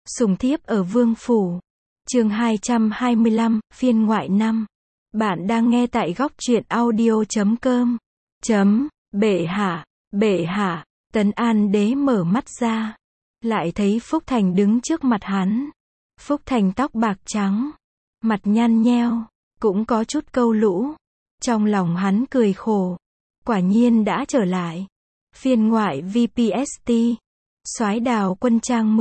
Sùng thiếp ở Vương Phủ. Chương 225, phiên ngoại 5. Bạn đang nghe tại góc truyện audio.com. Bệ hạ, Tấn An đế mở mắt ra. Lại thấy Phúc Thành đứng trước mặt hắn. Phúc Thành tóc bạc trắng. Mặt nhăn nheo, cũng có chút câu lũ. Trong lòng hắn cười khổ. Quả nhiên đã trở lại. Phiên ngoại VPST. Soái Đào Quân Trang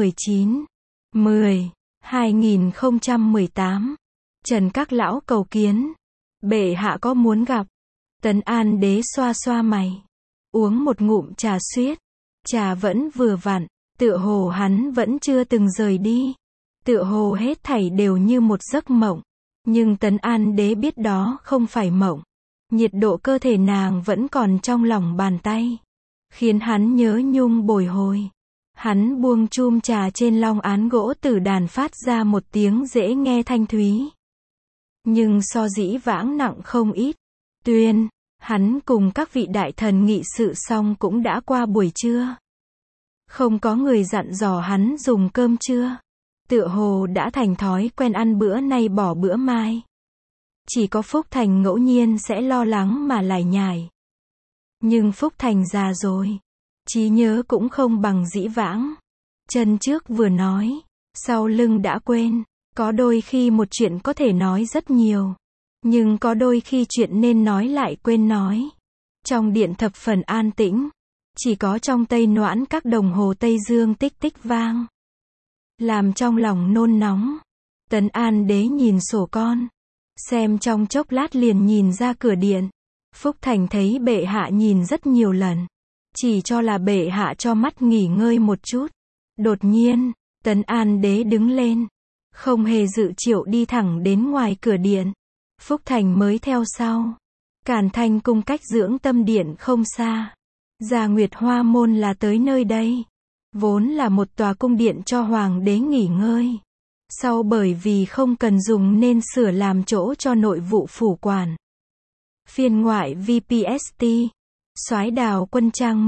19/10/2018. Trần các lão cầu kiến. Bệ hạ có muốn gặp. Tấn An đế xoa xoa mày. Uống một ngụm trà suyết. Trà vẫn vừa vặn. Tựa hồ hắn vẫn chưa từng rời đi. Tựa hồ hết thảy đều như một giấc mộng. Nhưng Tấn An đế biết đó không phải mộng. Nhiệt độ cơ thể nàng vẫn còn trong lòng bàn tay. Khiến hắn nhớ nhung bồi hồi. Hắn buông chum trà trên long án gỗ tử đàn phát ra một tiếng dễ nghe thanh thúy. Nhưng so dĩ vãng nặng không ít. Tuyên, hắn cùng các vị đại thần nghị sự xong cũng đã qua buổi trưa. Không có người dặn dò hắn dùng cơm trưa. Tựa hồ đã thành thói quen ăn bữa nay bỏ bữa mai. Chỉ có Phúc Thành ngẫu nhiên sẽ lo lắng mà lải nhải. Nhưng Phúc Thành già rồi. Trí nhớ cũng không bằng dĩ vãng. Chân trước vừa nói, sau lưng đã quên. Có đôi khi một chuyện có thể nói rất nhiều. Nhưng có đôi khi chuyện nên nói lại quên nói. Trong điện thập phần an tĩnh. Chỉ có trong Tây Noãn các đồng hồ Tây Dương tích tích vang. Làm trong lòng nôn nóng. Tấn An đế nhìn sổ con. Xem trong chốc lát liền nhìn ra cửa điện. Phúc Thành thấy bệ hạ nhìn rất nhiều lần. Chỉ cho là bệ hạ cho mắt nghỉ ngơi một chút. Đột nhiên, Tấn An đế đứng lên. Không hề dự triệu đi thẳng đến ngoài cửa điện. Phúc Thành mới theo sau. Càn Thanh cung cách dưỡng tâm điện không xa. Gia Nguyệt Hoa môn là tới nơi đây. Vốn là một tòa cung điện cho hoàng đế nghỉ ngơi. Sau bởi vì không cần dùng nên sửa làm chỗ cho nội vụ phủ quản. Phiên ngoại VPST. Soái Đào Quân Trang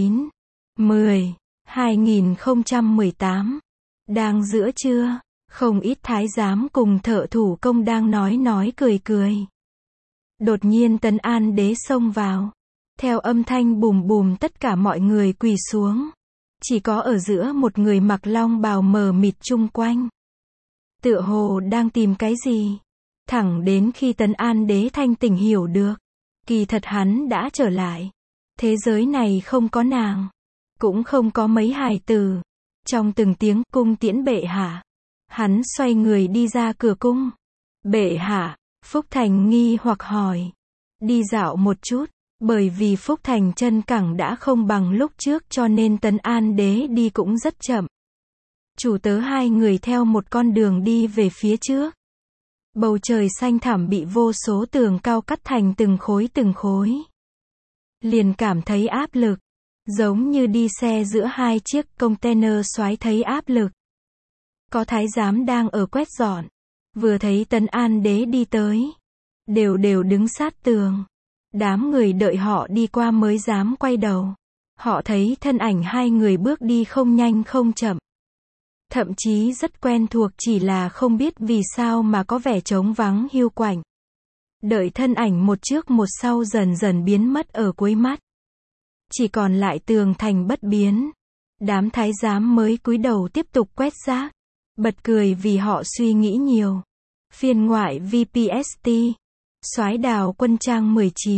19/10/2018. Đang giữa trưa, không ít thái giám cùng thợ thủ công đang nói cười. Đột nhiên Tấn An đế xông vào. Theo âm thanh bùm bùm tất cả mọi người quỳ xuống. Chỉ có ở giữa một người mặc long bào mờ mịt chung quanh. Tựa hồ đang tìm cái gì. Thẳng đến khi Tấn An đế thanh tỉnh hiểu được. Kỳ thật hắn đã trở lại. Thế giới này không có nàng. Cũng không có mấy hài tử. Trong từng tiếng cung tiễn bệ hạ. Hắn xoay người đi ra cửa cung. Bệ hạ, Phúc Thành nghi hoặc hỏi. Đi dạo một chút. Bởi vì Phúc Thành chân cẳng đã không bằng lúc trước cho nên Tấn An đế đi cũng rất chậm. Chủ tớ hai người theo một con đường đi về phía trước. Bầu trời xanh thẳm bị vô số tường cao cắt thành từng khối. Liền cảm thấy áp lực. Giống như đi xe giữa hai chiếc container xoáy thấy áp lực. Có thái giám đang ở quét dọn. Vừa thấy Tấn An đế đi tới. Đều đứng sát tường. Đám người đợi họ đi qua mới dám quay đầu. Họ thấy thân ảnh hai người bước đi không nhanh không chậm. Thậm chí rất quen thuộc chỉ là không biết vì sao mà có vẻ trống vắng hiu quạnh. Đợi thân ảnh một trước một sau dần dần biến mất ở cuối mắt. Chỉ còn lại tường thành bất biến. Đám thái giám mới cúi đầu tiếp tục quét rác. Bật cười vì họ suy nghĩ nhiều. Phiên ngoại VPST. Soái Đào Quân Trang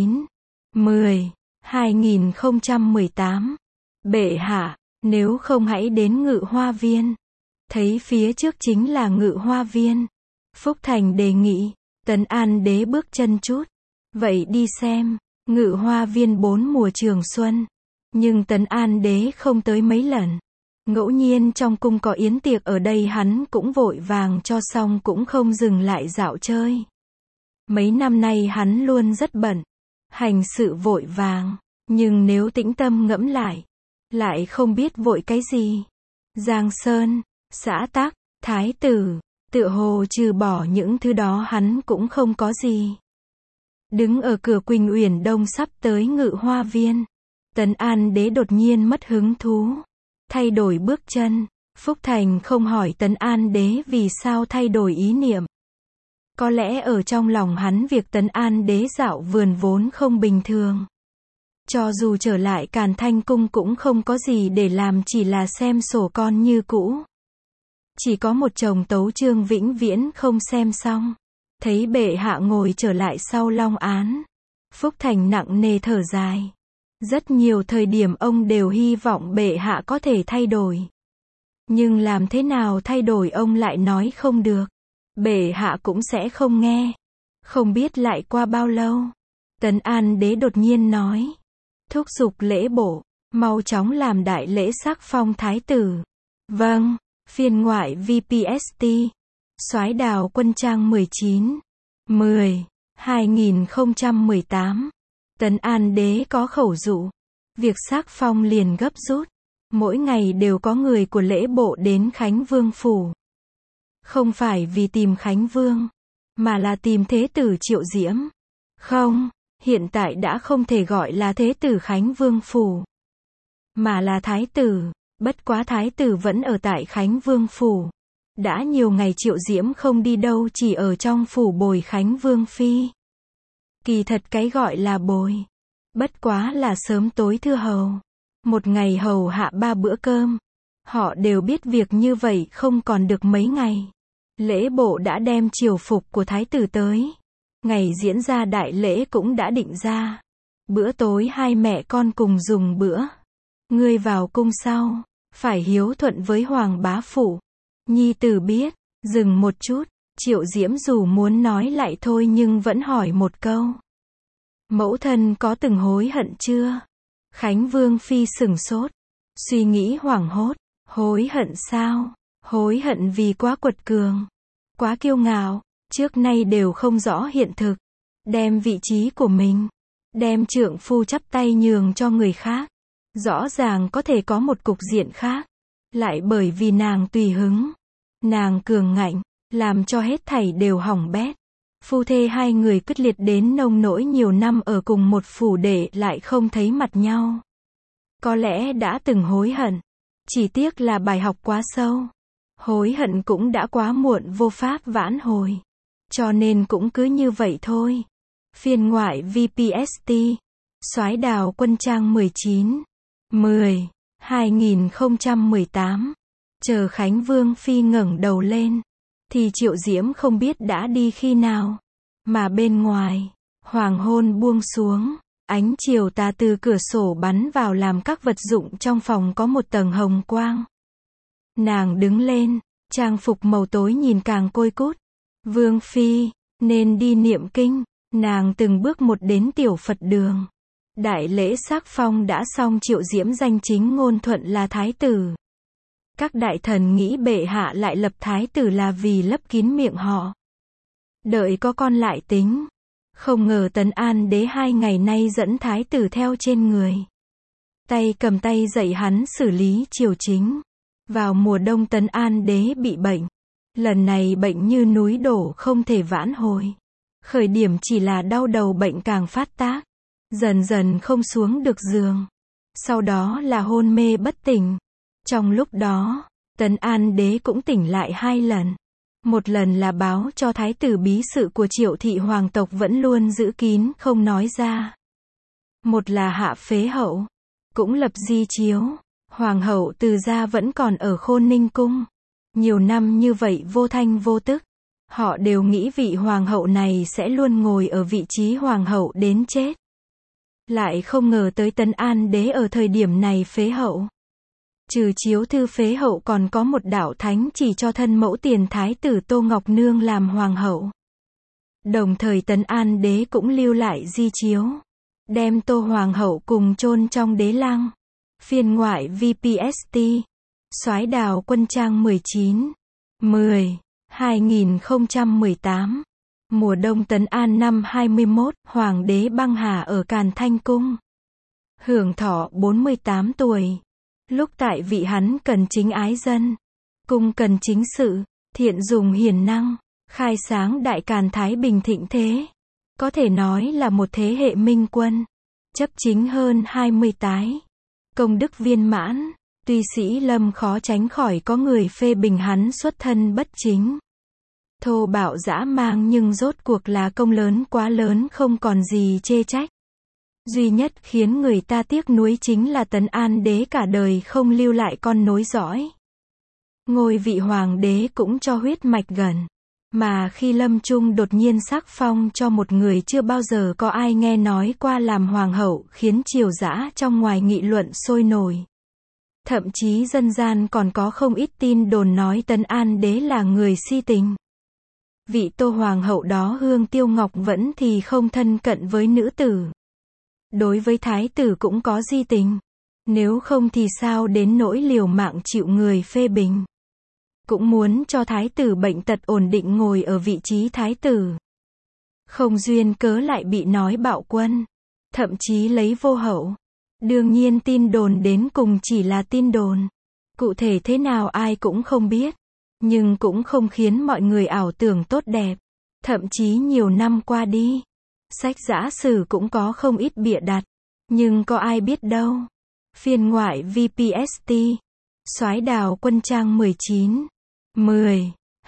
19/10/2018. Bệ hạ, nếu không hãy đến Ngự Hoa Viên. Thấy phía trước chính là Ngự Hoa Viên. Phúc Thành đề nghị. Tấn An đế bước chân chút. Vậy đi xem. Ngự Hoa Viên 4 mùa trường xuân. Nhưng Tấn An đế không tới mấy lần. Ngẫu nhiên trong cung có yến tiệc ở đây hắn cũng vội vàng cho xong cũng không dừng lại dạo chơi. Mấy năm nay hắn luôn rất bận. Hành sự vội vàng. Nhưng nếu tĩnh tâm ngẫm lại không biết vội cái gì. Giang Sơn, xã tắc, thái tử, tựa hồ trừ bỏ những thứ đó hắn cũng không có gì. Đứng ở cửa Quỳnh Uyển Đông sắp tới Ngự Hoa Viên. Tấn An đế đột nhiên mất hứng thú. Thay đổi bước chân. Phúc Thành không hỏi Tấn An Đế vì sao thay đổi ý niệm. Có lẽ ở trong lòng hắn việc Tấn An Đế dạo vườn vốn không bình thường. Cho dù trở lại Càn Thanh Cung cũng không có gì để làm, chỉ là xem sổ con như cũ. Chỉ có một chồng tấu chương vĩnh viễn không xem xong. Thấy bệ hạ ngồi trở lại sau long án, Phúc Thành nặng nề thở dài. Rất nhiều thời điểm ông đều hy vọng bệ hạ có thể thay đổi. Nhưng làm thế nào thay đổi ông lại nói không được. Bệ hạ cũng sẽ không nghe. Không biết lại qua bao lâu, Tấn An Đế đột nhiên nói. Thúc giục lễ bộ, mau chóng làm đại lễ sắc phong thái tử. Vâng, phiên ngoại VPST. Soái Đào Quân Trang 19/10/2018. Tấn An Đế có khẩu dụ. Việc sắc phong liền gấp rút. Mỗi ngày đều có người của lễ bộ đến Khánh Vương phủ. Không phải vì tìm Khánh Vương, mà là tìm Thế tử Triệu Diễm. Không, hiện tại đã không thể gọi là Thế tử Khánh Vương phủ, mà là Thái tử. Bất quá Thái tử vẫn ở tại Khánh Vương phủ. Đã nhiều ngày Triệu Diễm không đi đâu, chỉ ở trong phủ bồi Khánh Vương phi. Kỳ thật cái gọi là bồi, bất quá là sớm tối thưa hầu. Một ngày hầu hạ 3 bữa cơm. Họ đều biết việc như vậy không còn được mấy ngày. Lễ bộ đã đem triều phục của thái tử tới. Ngày diễn ra đại lễ cũng đã định ra. Bữa tối hai mẹ con cùng dùng bữa. Ngươi vào cung sau, phải hiếu thuận với hoàng bá phụ. Nhi tử biết. Dừng một chút, Triệu Diễm dù muốn nói lại thôi nhưng vẫn hỏi một câu. Mẫu thân có từng hối hận chưa? Khánh Vương phi sửng sốt, suy nghĩ hoảng hốt. Hối hận sao? Hối hận vì quá quật cường, quá kiêu ngạo, trước nay đều không rõ hiện thực, đem vị trí của mình, đem trượng phu chắp tay nhường cho người khác. Rõ ràng có thể có một cục diện khác, lại bởi vì nàng tùy hứng, nàng cường ngạnh, làm cho hết thảy đều hỏng bét. Phu thê hai người quyết liệt đến nông nỗi nhiều năm ở cùng một phủ để lại không thấy mặt nhau. Có lẽ đã từng hối hận, chỉ tiếc là bài học quá sâu. Hối hận cũng đã quá muộn, vô pháp vãn hồi. Cho nên cũng cứ như vậy thôi. Phiên ngoại VPST. Soái Đào Quân Trang 19/10/2018. Chờ Khánh Vương phi ngẩng đầu lên, thì Triệu Diễm không biết đã đi khi nào. Mà bên ngoài, hoàng hôn buông xuống, ánh chiều tà từ cửa sổ bắn vào làm các vật dụng trong phòng có một tầng hồng quang. Nàng đứng lên, trang phục màu tối nhìn càng côi cút. Vương phi, nên đi niệm kinh. Nàng từng bước một đến tiểu Phật đường. Đại lễ sắc phong đã xong, Triệu Diễm danh chính ngôn thuận là thái tử. Các đại thần nghĩ bệ hạ lại lập thái tử là vì lấp kín miệng họ. Đợi có con lại tính. Không ngờ Tấn An Đế 2 ngày nay dẫn thái tử theo trên người. Tay cầm tay dạy hắn xử lý triều chính. Vào mùa đông Tấn An Đế bị bệnh. Lần này bệnh như núi đổ không thể vãn hồi. Khởi điểm chỉ là đau đầu, bệnh càng phát tác. Dần dần không xuống được giường. Sau đó là hôn mê bất tỉnh. Trong lúc đó, Tấn An Đế cũng tỉnh lại 2 lần. Một lần là báo cho thái tử bí sự của Triệu thị hoàng tộc vẫn luôn giữ kín không nói ra. Một là hạ phế hậu, cũng lập di chiếu. Hoàng hậu Từ gia vẫn còn ở Khôn Ninh cung. Nhiều năm như vậy vô thanh vô tức. Họ đều nghĩ vị hoàng hậu này sẽ luôn ngồi ở vị trí hoàng hậu đến chết. Lại không ngờ tới Tấn An Đế ở thời điểm này phế hậu. Trừ chiếu thư phế hậu còn có một đạo thánh chỉ cho thân mẫu tiền thái tử Tô Ngọc Nương làm hoàng hậu. Đồng thời Tấn An Đế cũng lưu lại di chiếu, đem Tô hoàng hậu cùng chôn trong đế lăng. Phiên ngoại VPST. Soái Đào Quân Trang 19/10/2018. Mùa đông Tấn An năm 21, hoàng đế băng hà ở Càn Thanh cung. Hưởng thọ 48 tuổi. Lúc tại vị hắn cần chính ái dân, cung cần chính sự, thiện dùng hiền năng, khai sáng đại Càn thái bình thịnh thế. Có thể nói là một thế hệ minh quân, chấp chính hơn 20 tái, công đức viên mãn. Tuy sĩ Lâm khó tránh khỏi có người phê bình hắn xuất thân bất chính, thô bạo dã man, nhưng rốt cuộc là công lớn quá lớn không còn gì chê trách. Duy nhất khiến người ta tiếc nuối chính là Tấn An đế cả đời không lưu lại con nối dõi. Ngôi vị hoàng đế cũng cho huyết mạch gần. Mà khi lâm chung đột nhiên sắc phong cho một người chưa bao giờ có ai nghe nói qua làm hoàng hậu, khiến triều dã trong ngoài nghị luận sôi nổi. Thậm chí dân gian còn có không ít tin đồn nói Tấn An đế là người si tình. Vị Tô hoàng hậu đó Hương Tiêu Ngọc vẫn thì không thân cận với nữ tử. Đối với thái tử cũng có di tình. Nếu không thì sao đến nỗi liều mạng chịu người phê bình. Cũng muốn cho thái tử bệnh tật ổn định ngồi ở vị trí thái tử. Không duyên cớ lại bị nói bạo quân. Thậm chí lấy vô hậu. Đương nhiên tin đồn đến cùng chỉ là tin đồn. Cụ thể thế nào ai cũng không biết. Nhưng cũng không khiến mọi người ảo tưởng tốt đẹp. Thậm chí nhiều năm qua đi, sách giã sử cũng có không ít bịa đặt. Nhưng có ai biết đâu. Phiên ngoại VPST. Soái Đào Quân Trang 19. 10.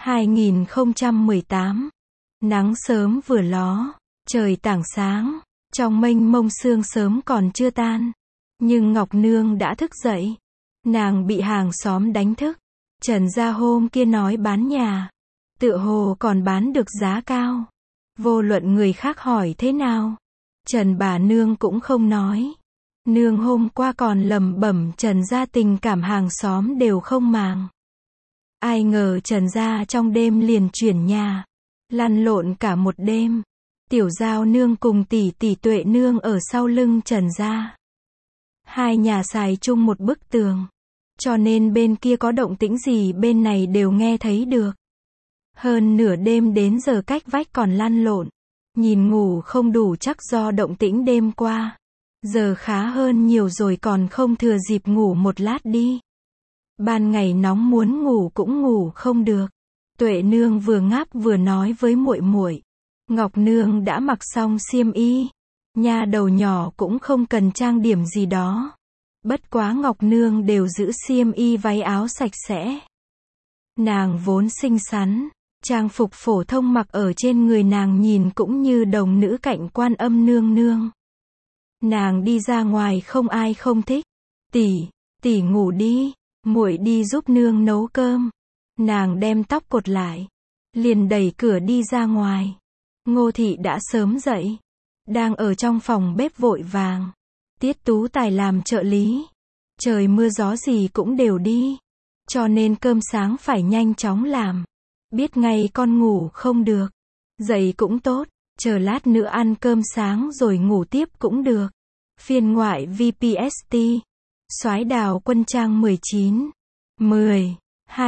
2018. Nắng sớm vừa ló. Trời tảng sáng. Trong mênh mông sương sớm còn chưa tan. Nhưng Ngọc Nương đã thức dậy. Nàng bị hàng xóm đánh thức. Trần gia hôm kia nói bán nhà. Tựa hồ còn bán được giá cao. Vô luận người khác hỏi thế nào, Trần bà nương cũng không nói. Nương hôm qua còn lẩm bẩm Trần gia tình cảm hàng xóm đều không màng. Ai ngờ Trần gia trong đêm liền chuyển nhà. Lăn lộn cả một đêm. Tiểu Giao nương cùng tỷ tỷ Tuệ nương ở sau lưng Trần gia. Hai nhà xài chung một bức tường. Cho nên bên kia có động tĩnh gì bên này đều nghe thấy được. Hơn nửa đêm đến giờ cách vách còn lăn lộn. Nhìn ngủ không đủ chắc do động tĩnh đêm qua. Giờ khá hơn nhiều rồi, còn không thừa dịp ngủ một lát đi. Ban ngày nóng muốn ngủ cũng ngủ không được. Tuệ nương vừa ngáp vừa nói với muội muội. Ngọc nương đã mặc xong xiêm y. Nha đầu nhỏ cũng không cần trang điểm gì đó. Bất quá Ngọc nương đều giữ xiêm y váy áo sạch sẽ. Nàng vốn xinh xắn. Trang phục phổ thông mặc ở trên người nàng nhìn cũng như đồng nữ cạnh Quan Âm nương nương. Nàng đi ra ngoài không ai không thích. Tỷ ngủ đi, muội đi giúp nương nấu cơm. Nàng đem tóc cột lại, liền đẩy cửa đi ra ngoài. Ngô thị đã sớm dậy, đang ở trong phòng bếp vội vàng. Tiết Tú Tài làm trợ lý. Trời mưa gió gì cũng đều đi. Cho nên cơm sáng phải nhanh chóng làm. Biết ngay con ngủ không được. Dậy cũng tốt, chờ lát nữa ăn cơm sáng rồi ngủ tiếp cũng được. Phiên ngoại VPST. Soái Đào Quân Trang 19. 10.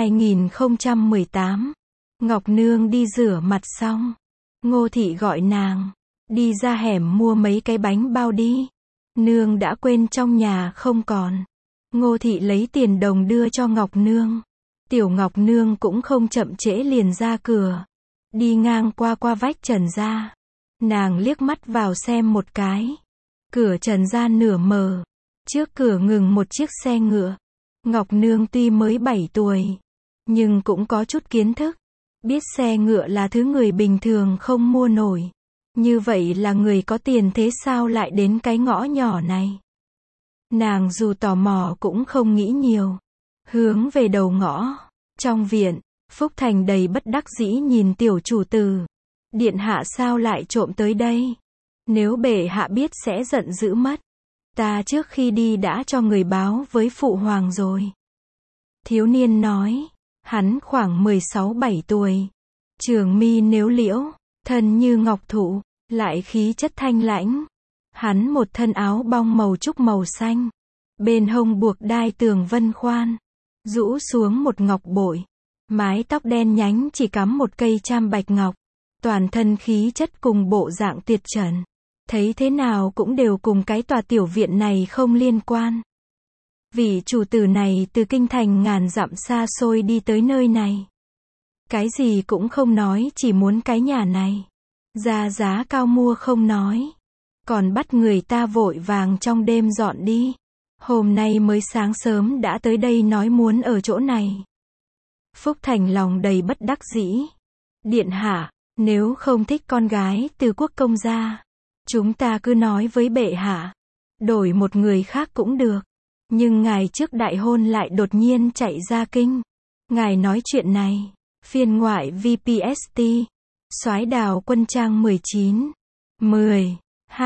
2018. Ngọc Nương đi rửa mặt xong. Ngô thị gọi nàng. Đi ra hẻm mua mấy cái bánh bao đi. Nương đã quên trong nhà không còn. Ngô thị lấy tiền đồng đưa cho Ngọc Nương. Tiểu Ngọc Nương cũng không chậm trễ liền ra cửa. Đi ngang qua vách Trần gia. Nàng liếc mắt vào xem một cái. Cửa Trần gia nửa mờ. Trước cửa ngừng một chiếc xe ngựa. Ngọc Nương tuy mới 7 tuổi. Nhưng cũng có chút kiến thức. Biết xe ngựa là thứ người bình thường không mua nổi. Như vậy là người có tiền thế sao lại đến cái ngõ nhỏ này. Nàng dù tò mò cũng không nghĩ nhiều. Hướng về đầu ngõ. Trong viện, Phúc Thành đầy bất đắc dĩ nhìn tiểu chủ tử. Điện hạ sao lại trộm tới đây? Nếu bệ hạ biết sẽ giận dữ mất. Ta trước khi đi đã cho người báo với phụ hoàng rồi. Thiếu niên nói. Hắn khoảng 16-17 tuổi. Trường mi nếu liễu, thân như ngọc thụ, lại khí chất thanh lãnh. Hắn một thân áo bong màu trúc màu xanh. Bên hông buộc đai tường vân khoan. Rũ xuống một ngọc bội. Mái tóc đen nhánh chỉ cắm một cây cham bạch ngọc. Toàn thân khí chất cùng bộ dạng tuyệt trần. Thấy thế nào cũng đều cùng cái tòa tiểu viện này không liên quan. Vị chủ tử này từ kinh thành ngàn dặm xa xôi đi tới nơi này. Cái gì cũng không nói, chỉ muốn cái nhà này. Ra giá cao mua không nói. Còn bắt người ta vội vàng trong đêm dọn đi. Hôm nay mới sáng sớm đã tới đây nói muốn ở chỗ này. Phúc Thành lòng đầy bất đắc dĩ. Điện hạ, nếu không thích con gái từ quốc công gia, chúng ta cứ nói với bệ hạ, đổi một người khác cũng được. Nhưng ngài trước đại hôn lại đột nhiên chạy ra kinh. Ngài nói chuyện này. Phiên ngoại VPST. Soái Đào Quân trang 19. 10.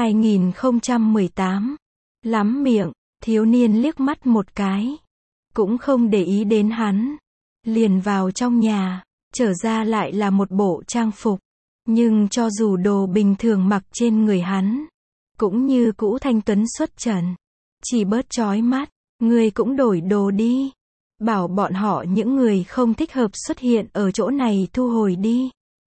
2018. Lắm miệng, thiếu niên liếc mắt một cái. Cũng không để ý đến hắn. Liền vào trong nhà, trở ra lại là một bộ trang phục. Nhưng cho dù đồ bình thường mặc trên người hắn, cũng như cũ thanh tuấn xuất trần. Chỉ bớt chói mắt, người cũng đổi đồ đi. Bảo bọn họ những người không thích hợp xuất hiện ở chỗ này thu hồi đi.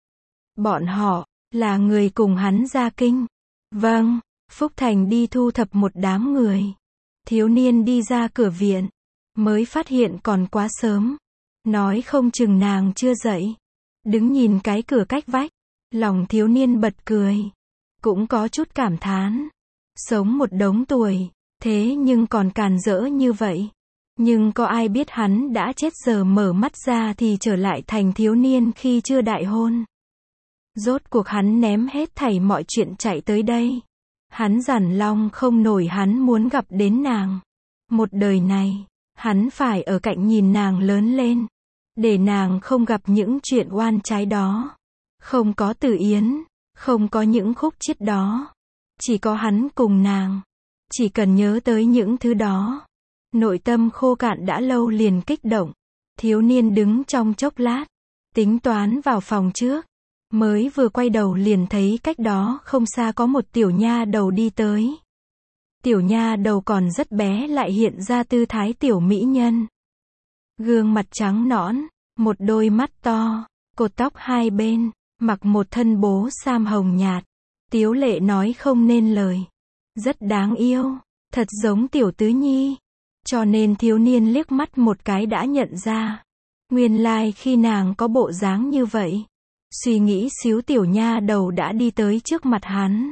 Bọn họ, là người cùng hắn ra kinh. Vâng, Phúc Thành đi thu thập một đám người. Thiếu niên đi ra cửa viện, mới phát hiện còn quá sớm. Nói không chừng nàng chưa dậy. Đứng nhìn cái cửa cách vách, lòng thiếu niên bật cười. Cũng có chút cảm thán. Sống một đống tuổi, thế nhưng còn càn rỡ như vậy. Nhưng có ai biết hắn đã chết giờ mở mắt ra thì trở lại thành thiếu niên khi chưa đại hôn. Rốt cuộc hắn ném hết thảy mọi chuyện chạy tới đây. Hắn dằn lòng không nổi hắn muốn gặp đến nàng. Một đời này, hắn phải ở cạnh nhìn nàng lớn lên. Để nàng không gặp những chuyện oan trái đó. Không có Tử Yến, không có những khúc chiết đó. Chỉ có hắn cùng nàng. Chỉ cần nhớ tới những thứ đó. Nội tâm khô cạn đã lâu liền kích động. Thiếu niên đứng trong chốc lát. Tính toán vào phòng trước. Mới vừa quay đầu liền thấy cách đó không xa có một tiểu nha đầu đi tới. Tiểu nha đầu còn rất bé lại hiện ra tư thái tiểu mỹ nhân. Gương mặt trắng nõn, một đôi mắt to, cột tóc hai bên, mặc một thân bố sam hồng nhạt. Tiếu lệ nói không nên lời. Rất đáng yêu, thật giống tiểu tứ nhi. Cho nên thiếu niên liếc mắt một cái đã nhận ra. Nguyên lai khi nàng có bộ dáng như vậy. Suy nghĩ xíu tiểu nha đầu đã đi tới trước mặt hắn.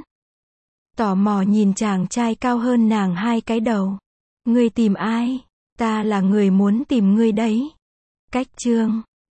Tò mò nhìn chàng trai cao hơn nàng 2 cái đầu. Ngươi tìm ai? Ta là người muốn tìm ngươi đấy. Cách chương